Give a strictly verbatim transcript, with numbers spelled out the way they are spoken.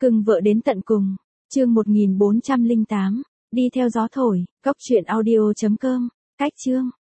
Cưng vợ đến tận cùng. Chương một nghìn bốn trăm lẻ tám. Đi theo gió thổi. Cốc truyện audio chấm com. Cách chương.